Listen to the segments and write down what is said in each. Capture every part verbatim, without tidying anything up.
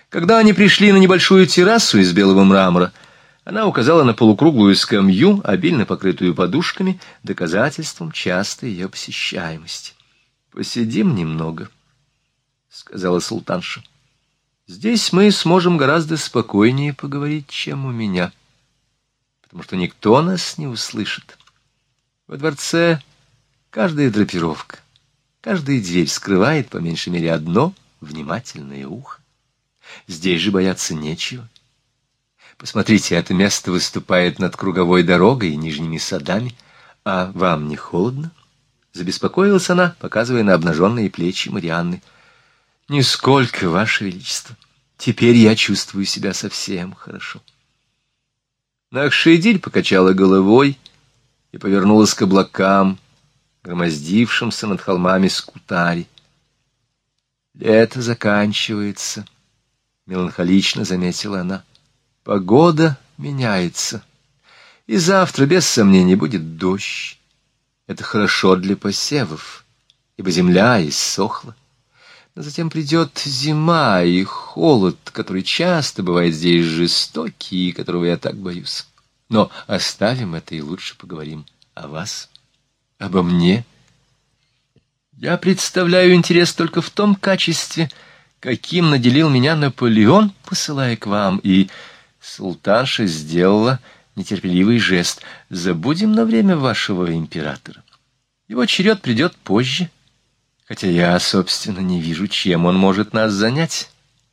Когда они пришли на небольшую террасу из белого мрамора, она указала на полукруглую скамью, обильно покрытую подушками, доказательством частой ее посещаемости. «Посидим немного», — сказала султанша. «Здесь мы сможем гораздо спокойнее поговорить, чем у меня, потому что никто нас не услышит. Во дворце каждая драпировка, каждая дверь скрывает по меньшей мере одно внимательное ухо. Здесь же бояться нечего. Посмотрите, это место выступает над круговой дорогой и нижними садами. А вам не холодно?» Забеспокоилась она, показывая на обнаженные плечи Марианны. «Нисколько, Ваше Величество. Теперь я чувствую себя совсем хорошо». Нахшидиль покачала головой и повернулась к облакам, громоздившимся над холмами Скутари. «Лето заканчивается», — меланхолично заметила она. «Погода меняется, и завтра, без сомнений, будет дождь. Это хорошо для посевов, ибо земля иссохла. Но затем придет зима и холод, который часто бывает здесь жестокий и которого я так боюсь. Но оставим это и лучше поговорим о вас, обо мне. Я представляю интерес только в том качестве, каким наделил меня Наполеон, посылая к вам, и султанша сделала нетерпеливый жест. Забудем на время вашего императора. Его черед придет позже, хотя я, собственно, не вижу, чем он может нас занять.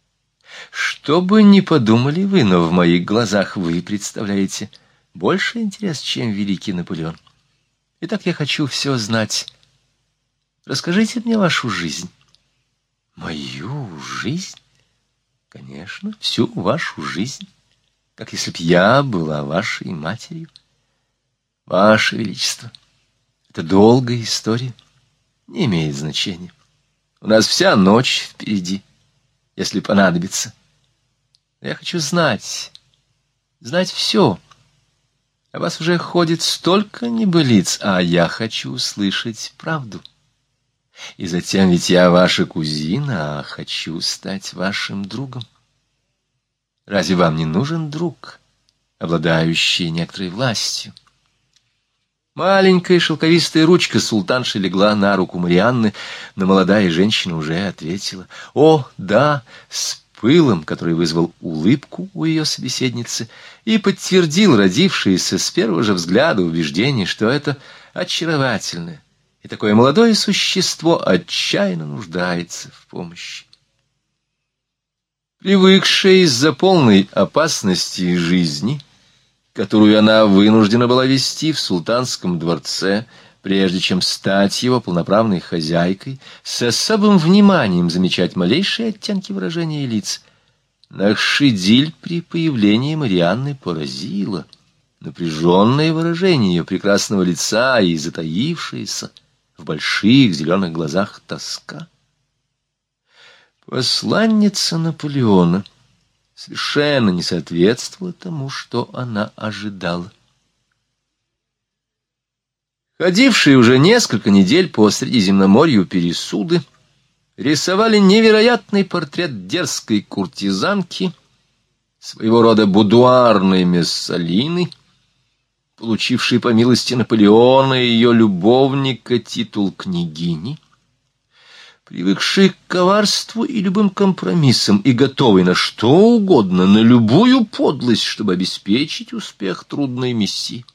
Что бы ни подумали вы, но в моих глазах вы представляете больше интерес, чем великий Наполеон. Итак, я хочу все знать. Расскажите мне вашу жизнь». «Мою жизнь?» «Конечно, всю вашу жизнь. Как если б я была вашей матерью. Ваше Величество, это долгая история, не имеет значения. У нас вся ночь впереди, если понадобится. Я хочу знать, знать все. О вас уже ходит столько небылиц, а я хочу услышать правду. И затем ведь я ваша кузина, а хочу стать вашим другом. Разве вам не нужен друг, обладающий некоторой властью?» Маленькая шелковистая ручка султанши легла на руку Марианны, но молодая женщина уже ответила: «О, да!» с пылом, который вызвал улыбку у ее собеседницы и подтвердил родившееся с первого же взгляда убеждение, что это очаровательное и такое молодое существо отчаянно нуждается в помощи. Привыкшая из-за полной опасности жизни, которую она вынуждена была вести в султанском дворце, прежде чем стать его полноправной хозяйкой, с особым вниманием замечать малейшие оттенки выражения лиц, Нахшидиль при появлении Марианны поразила напряженное выражение ее прекрасного лица и затаившаяся в больших зеленых глазах тоска. Посланница Наполеона совершенно не соответствовала тому, что она ожидала. Ходившие уже несколько недель по Средиземноморью пересуды рисовали невероятный портрет дерзкой куртизанки, своего рода будуарной Мессалины, получившей по милости Наполеона и ее любовника титул княгини, привыкший к коварству и любым компромиссам и готовый на что угодно, на любую подлость, чтобы обеспечить успех трудной миссии.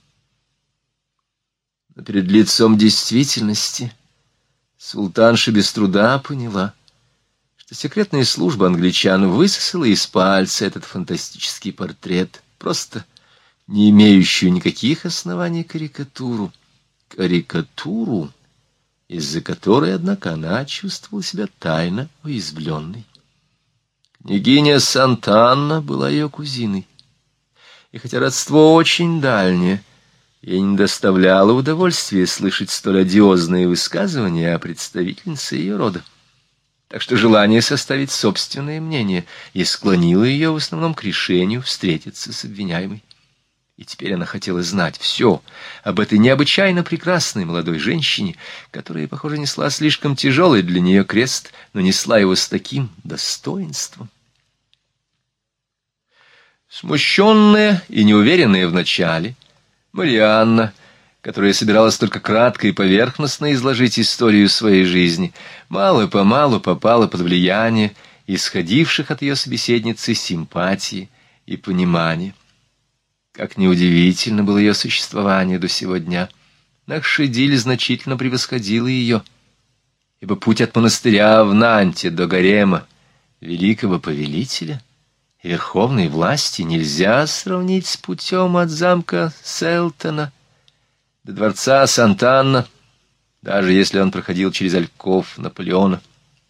Но перед лицом действительности султанша без труда поняла, что секретная служба англичан высосала из пальца этот фантастический портрет, просто не имеющую никаких оснований карикатуру. Карикатуру, из-за которой, однако, она чувствовала себя тайно уязвленной. Княгиня Сант'Анна была ее кузиной, и хотя родство очень дальнее, ей не доставляло удовольствия слышать столь одиозные высказывания о представительнице ее рода. Так что желание составить собственное мнение и склонило ее в основном к решению встретиться с обвиняемой. И теперь она хотела знать все об этой необычайно прекрасной молодой женщине, которая, похоже, несла слишком тяжелый для нее крест, но несла его с таким достоинством. Смущенная и неуверенная вначале, Марианна, которая собиралась только кратко и поверхностно изложить историю своей жизни, мало-помалу попала под влияние исходивших от ее собеседницы симпатии и понимания. Как неудивительно было ее существование до сего дня, Нахшидиль значительно превосходила ее, ибо путь от монастыря в Нанте до гарема великого повелителя и верховной власти нельзя сравнить с путем от замка Селтона до дворца Сант'Анна, даже если он проходил через Альков Наполеона.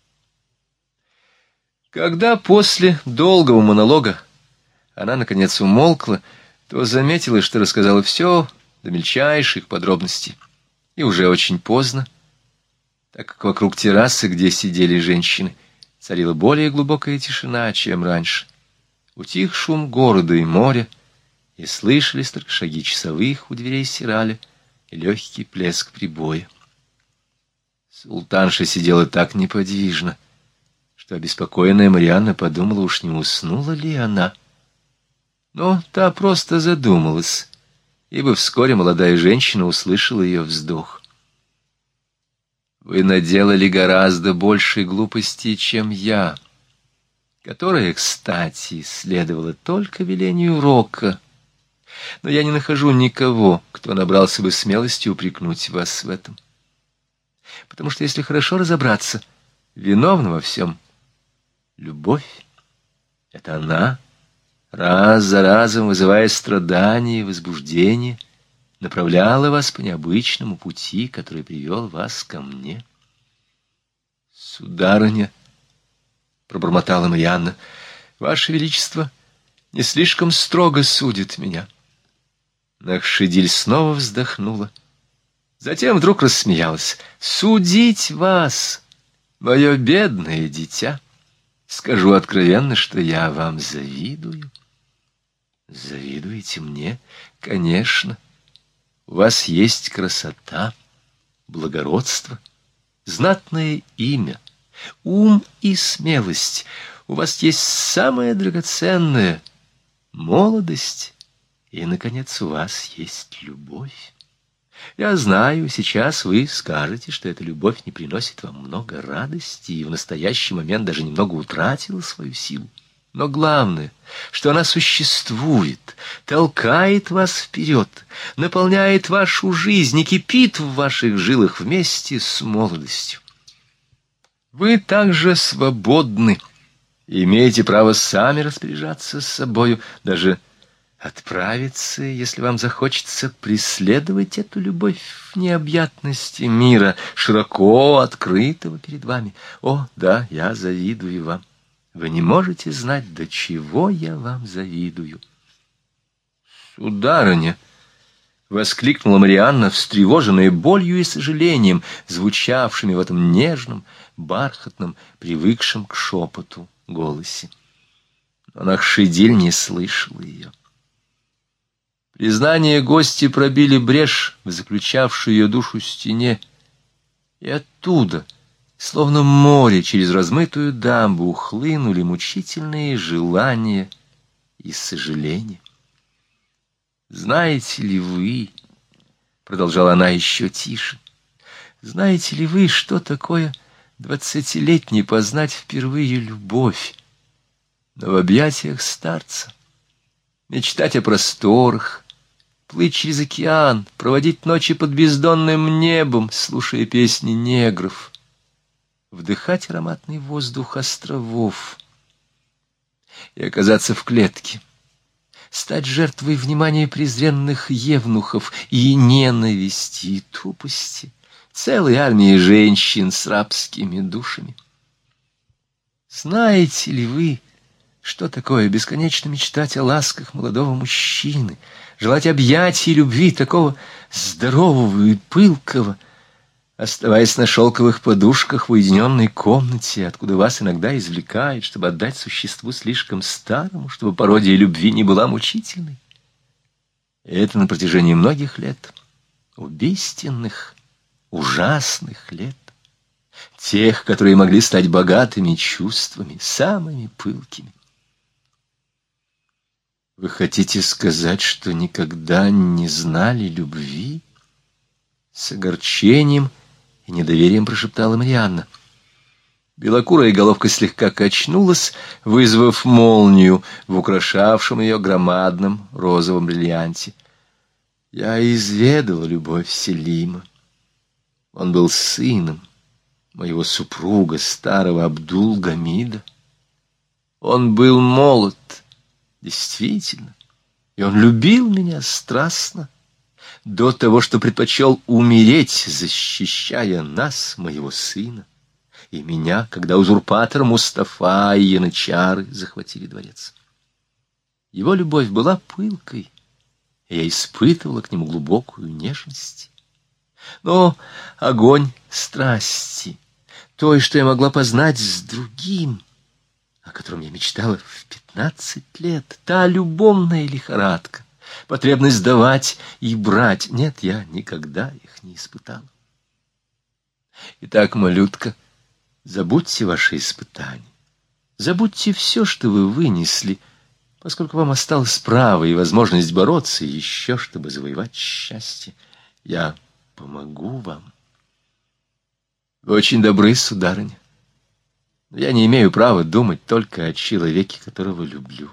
Когда после долгого монолога она, наконец, умолкла, то заметила, что рассказала все до мельчайших подробностей, и уже очень поздно, так как вокруг террасы, где сидели женщины, царила более глубокая тишина, чем раньше. Утих шум города и моря, и слышались только шаги часовых у дверей Сираля и легкий плеск прибоя. Султанша сидела так неподвижно, что обеспокоенная Марианна подумала, уж не уснула ли она. Но та просто задумалась, ибо вскоре молодая женщина услышала ее вздох. «Вы наделали гораздо больше глупостей, чем я, которая, кстати, следовала только велению Рока. Но я не нахожу никого, кто набрался бы смелости упрекнуть вас в этом. Потому что, если хорошо разобраться, виновна во всем любовь. Это она, раз за разом вызывая страдания и возбуждение, направляла вас по необычному пути, который привел вас ко мне. Сударыня, — пробормотала Марианна, — Ваше Величество не слишком строго судит меня. Нахшидиль снова вздохнула. Затем вдруг рассмеялась. «Судить вас, мое бедное дитя, скажу откровенно, что я вам завидую». «Завидуете мне? Конечно. У вас есть красота, благородство, знатное имя, ум и смелость. У вас есть самое драгоценное — молодость, и, наконец, у вас есть любовь. Я знаю, сейчас вы скажете, что эта любовь не приносит вам много радости и в настоящий момент даже немного утратила свою силу. Но главное, что она существует, толкает вас вперед, наполняет вашу жизнь и кипит в ваших жилах вместе с молодостью. Вы также свободны и имеете право сами распоряжаться собою, даже отправиться, если вам захочется, преследовать эту любовь в необъятности мира, широко открытого перед вами. О, да, я завидую вам. Вы не можете знать, до чего я вам завидую. «Сударыня!» — воскликнула Марианна, встревоженная болью и сожалением, звучавшими в этом нежном, бархатном, привыкшем к шепоту голосе. Но Нахшидиль не слышала ее. Признания гости пробили брешь в заключавшую ее душу стене, и оттуда, словно море через размытую дамбу, ухлынули мучительные желания и сожаления. «Знаете ли вы, — продолжала она еще тише, — знаете ли вы, что такое двадцатилетний познать впервые любовь, но в объятиях старца, мечтать о просторах, плыть через океан, проводить ночи под бездонным небом, слушая песни негров, вдыхать ароматный воздух островов и оказаться в клетке, стать жертвой внимания презренных евнухов и ненависти и тупости целой армии женщин с рабскими душами? Знаете ли вы, что такое бесконечно мечтать о ласках молодого мужчины, желать объятий и любви такого здорового и пылкого, оставаясь на шелковых подушках в уединенной комнате, откуда вас иногда извлекают, чтобы отдать существу слишком старому, чтобы пародия любви не была мучительной? И это на протяжении многих лет, убийственных, ужасных лет, тех, которые могли стать богатыми чувствами, самыми пылкими. Вы хотите сказать, что никогда не знали любви? С огорчением и недоверием прошептала Марианна. Белокурая головка слегка качнулась, вызвав молнию в украшавшем ее громадном розовом бриллианте. Я изведала любовь Селима. Он был сыном моего супруга, старого Абдул-Гамида. Он был молод, действительно, и он любил меня страстно, до того, что предпочел умереть, защищая нас, моего сына, и меня, когда узурпатор Мустафа и янычары захватили дворец. Его любовь была пылкой, и я испытывала к нему глубокую нежность. Но огонь страсти, той, что я могла познать с другим, о котором я мечтала в пятнадцать лет, та любовная лихорадка, потребность давать и брать, нет, я никогда их не испытала. Итак, малютка, забудьте ваши испытания, забудьте все, что вы вынесли, поскольку вам осталось право и возможность бороться еще, чтобы завоевать счастье. Я помогу вам. Вы очень добры, сударыня, но я не имею права думать только о человеке, которого люблю.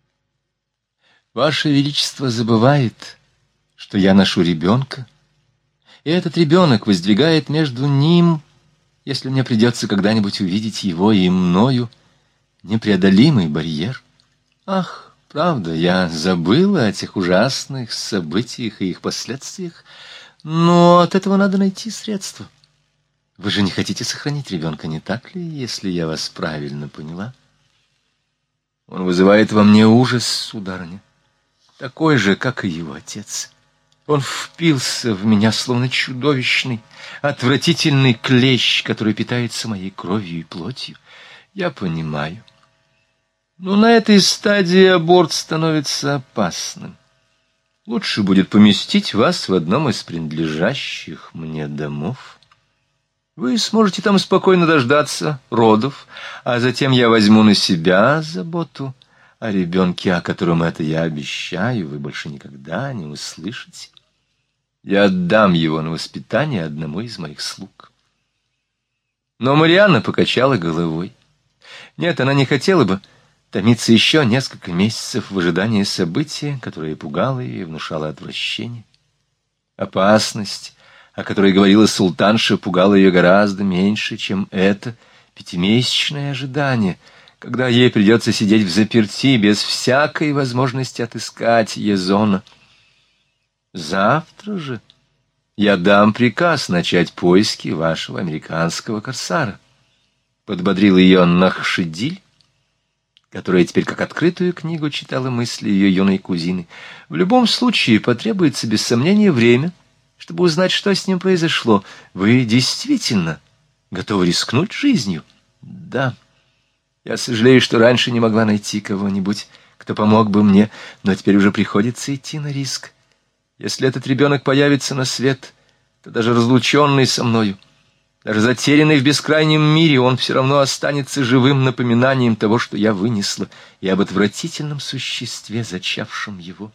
Ваше Величество забывает, что я ношу ребенка, и этот ребенок воздвигает между ним, если мне придется когда-нибудь увидеть его и мною, непреодолимый барьер. Ах, правда, я забыла о тех ужасных событиях и их последствиях, но от этого надо найти средства. Вы же не хотите сохранить ребенка, не так ли, если я вас правильно поняла? Он вызывает во мне ужас, сударыня, такой же, как и его отец. Он впился в меня, словно чудовищный, отвратительный клещ, который питается моей кровью и плотью. Я понимаю. Но на этой стадии аборт становится опасным. Лучше будет поместить вас в одном из принадлежащих мне домов. Вы сможете там спокойно дождаться родов, а затем я возьму на себя заботу о ребенке, о котором это я обещаю, вы больше никогда не услышите. Я отдам его на воспитание одному из моих слуг. Но Марианна покачала головой. Нет, она не хотела бы томиться еще несколько месяцев в ожидании события, которое пугало ее и внушало отвращение. Опасность, о которой говорила султанша, пугала ее гораздо меньше, чем это пятимесячное ожидание, когда ей придется сидеть взаперти без всякой возможности отыскать Езона. Завтра же я дам приказ начать поиски вашего американского корсара. Подбодрил ее Нахшидиль, которая теперь как открытую книгу читала мысли ее юной кузины. В любом случае потребуется без сомнения время, чтобы узнать, что с ним произошло. Вы действительно готовы рискнуть жизнью? Да. Я сожалею, что раньше не могла найти кого-нибудь, кто помог бы мне, но теперь уже приходится идти на риск. Если этот ребенок появится на свет, то даже разлученный со мною, даже затерянный в бескрайнем мире, он все равно останется живым напоминанием того, что я вынесла, и об отвратительном существе, зачавшем его.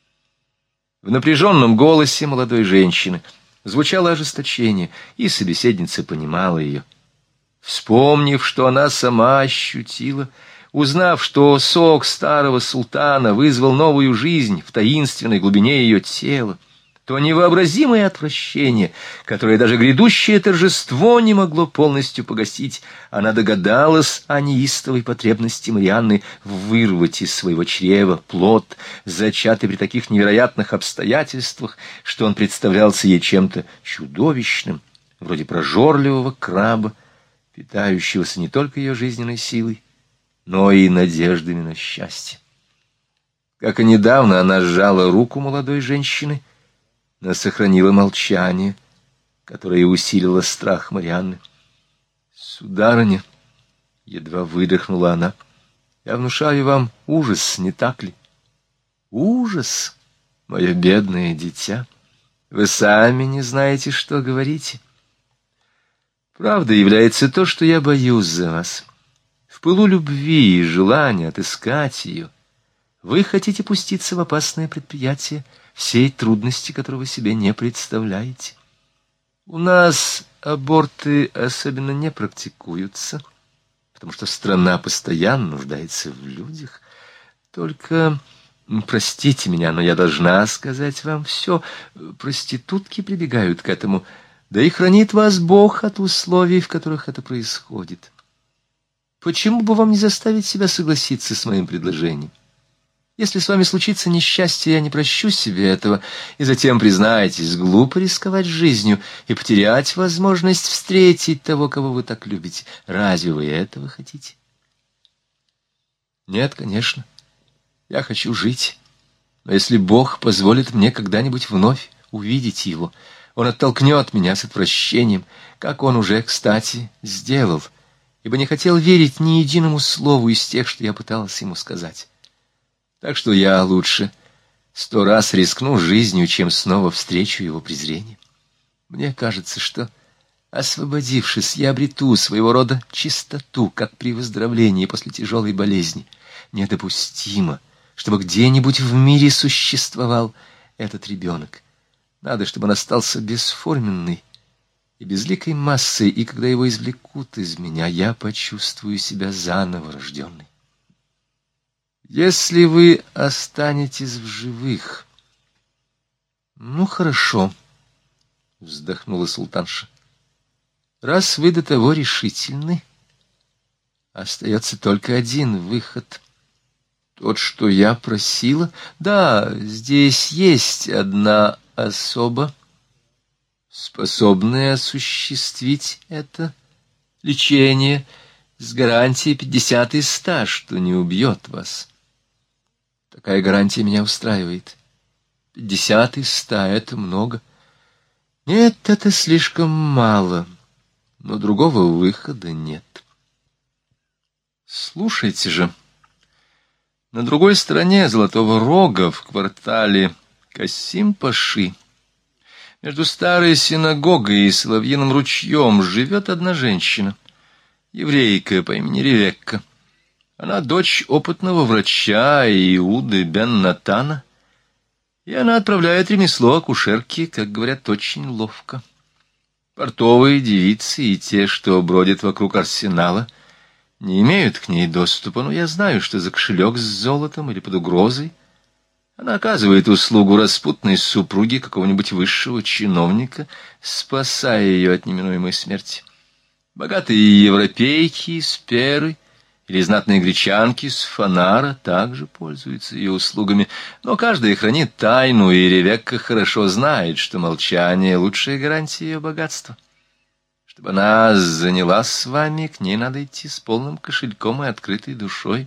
В напряженном голосе молодой женщины звучало ожесточение, и собеседница понимала ее. Вспомнив, что она сама ощутила, узнав, что сок старого султана вызвал новую жизнь в таинственной глубине ее тела, то невообразимое отвращение, которое даже грядущее торжество не могло полностью погасить, она догадалась о неистовой потребности Марианны вырвать из своего чрева плод, зачатый при таких невероятных обстоятельствах, что он представлялся ей чем-то чудовищным, вроде прожорливого краба, питающегося не только ее жизненной силой, но и надеждами на счастье. Как и недавно она сжала руку молодой женщины, но сохранила молчание, которое усилило страх Марианны. «Сударыня», — едва выдохнула она, — «я внушаю вам ужас, не так ли?» «Ужас, мое бедное дитя, вы сами не знаете, что говорите. Правда является то, что я боюсь за вас. В пылу любви и желания отыскать ее Вы хотите пуститься в опасное предприятие, всей трудности которого себе не представляете. У нас аборты особенно не практикуются, потому что страна постоянно нуждается в людях. Только, простите меня, но я должна сказать вам все. Проститутки прибегают к этому, да и хранит вас Бог от условий, в которых это происходит. Почему бы вам не заставить себя согласиться с моим предложением? Если с вами случится несчастье, я не прощу себе этого, и затем, признаетесь, глупо рисковать жизнью и потерять возможность встретить того, кого вы так любите. Разве вы этого хотите? Нет, конечно. Я хочу жить. Но если Бог позволит мне когда-нибудь вновь увидеть его, он оттолкнет меня с отвращением, как он уже, кстати, сделал, ибо не хотел верить ни единому слову из тех, что я пыталась ему сказать. Так что я лучше сто раз рискну жизнью, чем снова встречу его презрение. Мне кажется, что, освободившись, я обрету своего рода чистоту, как при выздоровлении после тяжелой болезни. Недопустимо, чтобы где-нибудь в мире существовал этот ребенок. Надо, чтобы он остался бесформенный и безликой массой, и когда его извлекут из меня, я почувствую себя заново рожденной. Если вы останетесь в живых... Ну, хорошо, вздохнула султанша. Раз вы до того решительны, остается только один выход. Тот, что я просила. Да, здесь есть одна особа, способная осуществить это лечение с гарантией пятьдесят из ста, что не убьет вас. Такая гарантия меня устраивает. Пятьдесят из ста — это много. Нет, это слишком мало, но другого выхода нет. Слушайте же, на другой стороне Золотого Рога, в квартале Касим-Паши, между старой синагогой и Соловьиным ручьем, живет одна женщина, еврейка по имени Ревекка. Она дочь опытного врача Иуды бен-Натана, и она отправляет ремесло акушерки, как говорят, очень ловко. Портовые девицы и те, что бродят вокруг арсенала, не имеют к ней доступа, но я знаю, что за кошелек с золотом или под угрозой она оказывает услугу распутной супруге какого-нибудь высшего чиновника, спасая ее от неминуемой смерти. Богатые европейки из Перы или знатные гречанки с Фанара также пользуются ее услугами, но каждая хранит тайну, и Ревекка хорошо знает, что молчание — лучшая гарантия ее богатства. Чтобы она занялась с вами, к ней надо идти с полным кошельком и открытой душой.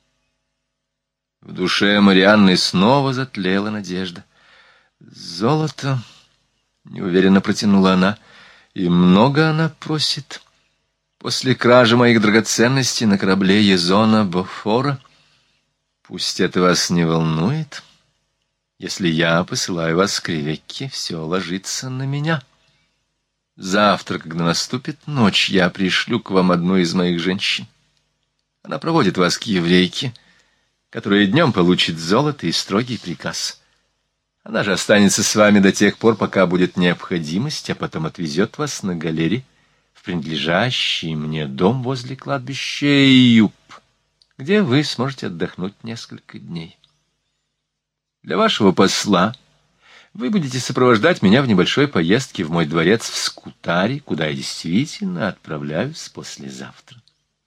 В душе Марианны снова затлела надежда. «Золото», — неуверенно протянула она, — «и много она просит. После кражи моих драгоценностей на корабле Езона Бофора. Пусть это вас не волнует. Если я посылаю вас к Ревекке, все ложится на меня. Завтра, когда наступит ночь, я пришлю к вам одну из моих женщин. Она проводит вас к еврейке, которая днем получит золото и строгий приказ. Она же останется с вами до тех пор, пока будет необходимость, а потом отвезет вас на галере в принадлежащий мне дом возле кладбища Июб, где вы сможете отдохнуть несколько дней. Для вашего посла вы будете сопровождать меня в небольшой поездке в мой дворец в Скутаре, куда я действительно отправляюсь послезавтра».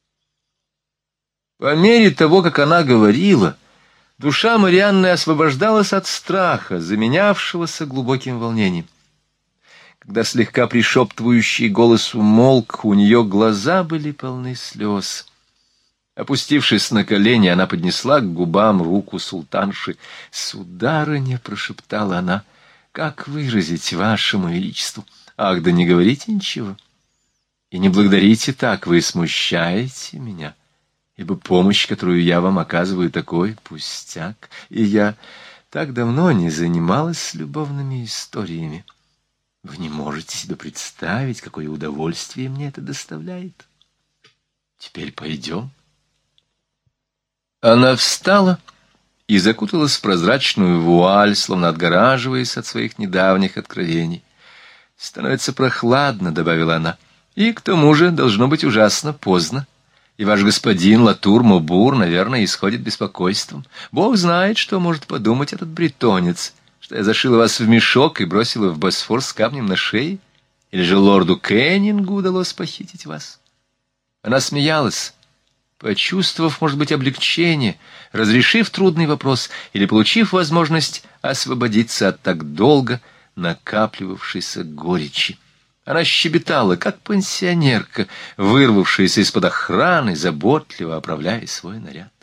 По мере того, как она говорила, душа Марианны освобождалась от страха, заменявшегося глубоким волнением. Когда слегка пришептывающий голос умолк, у нее глаза были полны слез. Опустившись на колени, она поднесла к губам руку султанши. «Сударыня», — прошептала она, — «как выразить вашему величеству? Ах, да не говорите ничего. И не благодарите так, вы смущаете меня, ибо помощь, которую я вам оказываю, такой пустяк, и я так давно не занималась любовными историями. Вы не можете себе представить, какое удовольствие мне это доставляет. Теперь пойдем». Она встала и закуталась в прозрачную вуаль, словно отгораживаясь от своих недавних откровений. «Становится прохладно», — добавила она, — «и к тому же должно быть ужасно поздно. И ваш господин Латур-Мобур, наверное, исходит беспокойством. Бог знает, что может подумать этот бретонец, что я зашила вас в мешок и бросила в Босфор с камнем на шее, или же лорду Кеннингу удалось похитить вас». Она смеялась, почувствовав, может быть, облегчение, разрешив трудный вопрос или получив возможность освободиться от так долго накапливавшейся горечи. Она щебетала, как пансионерка, вырвавшаяся из-под охраны, заботливо оправляя свой наряд.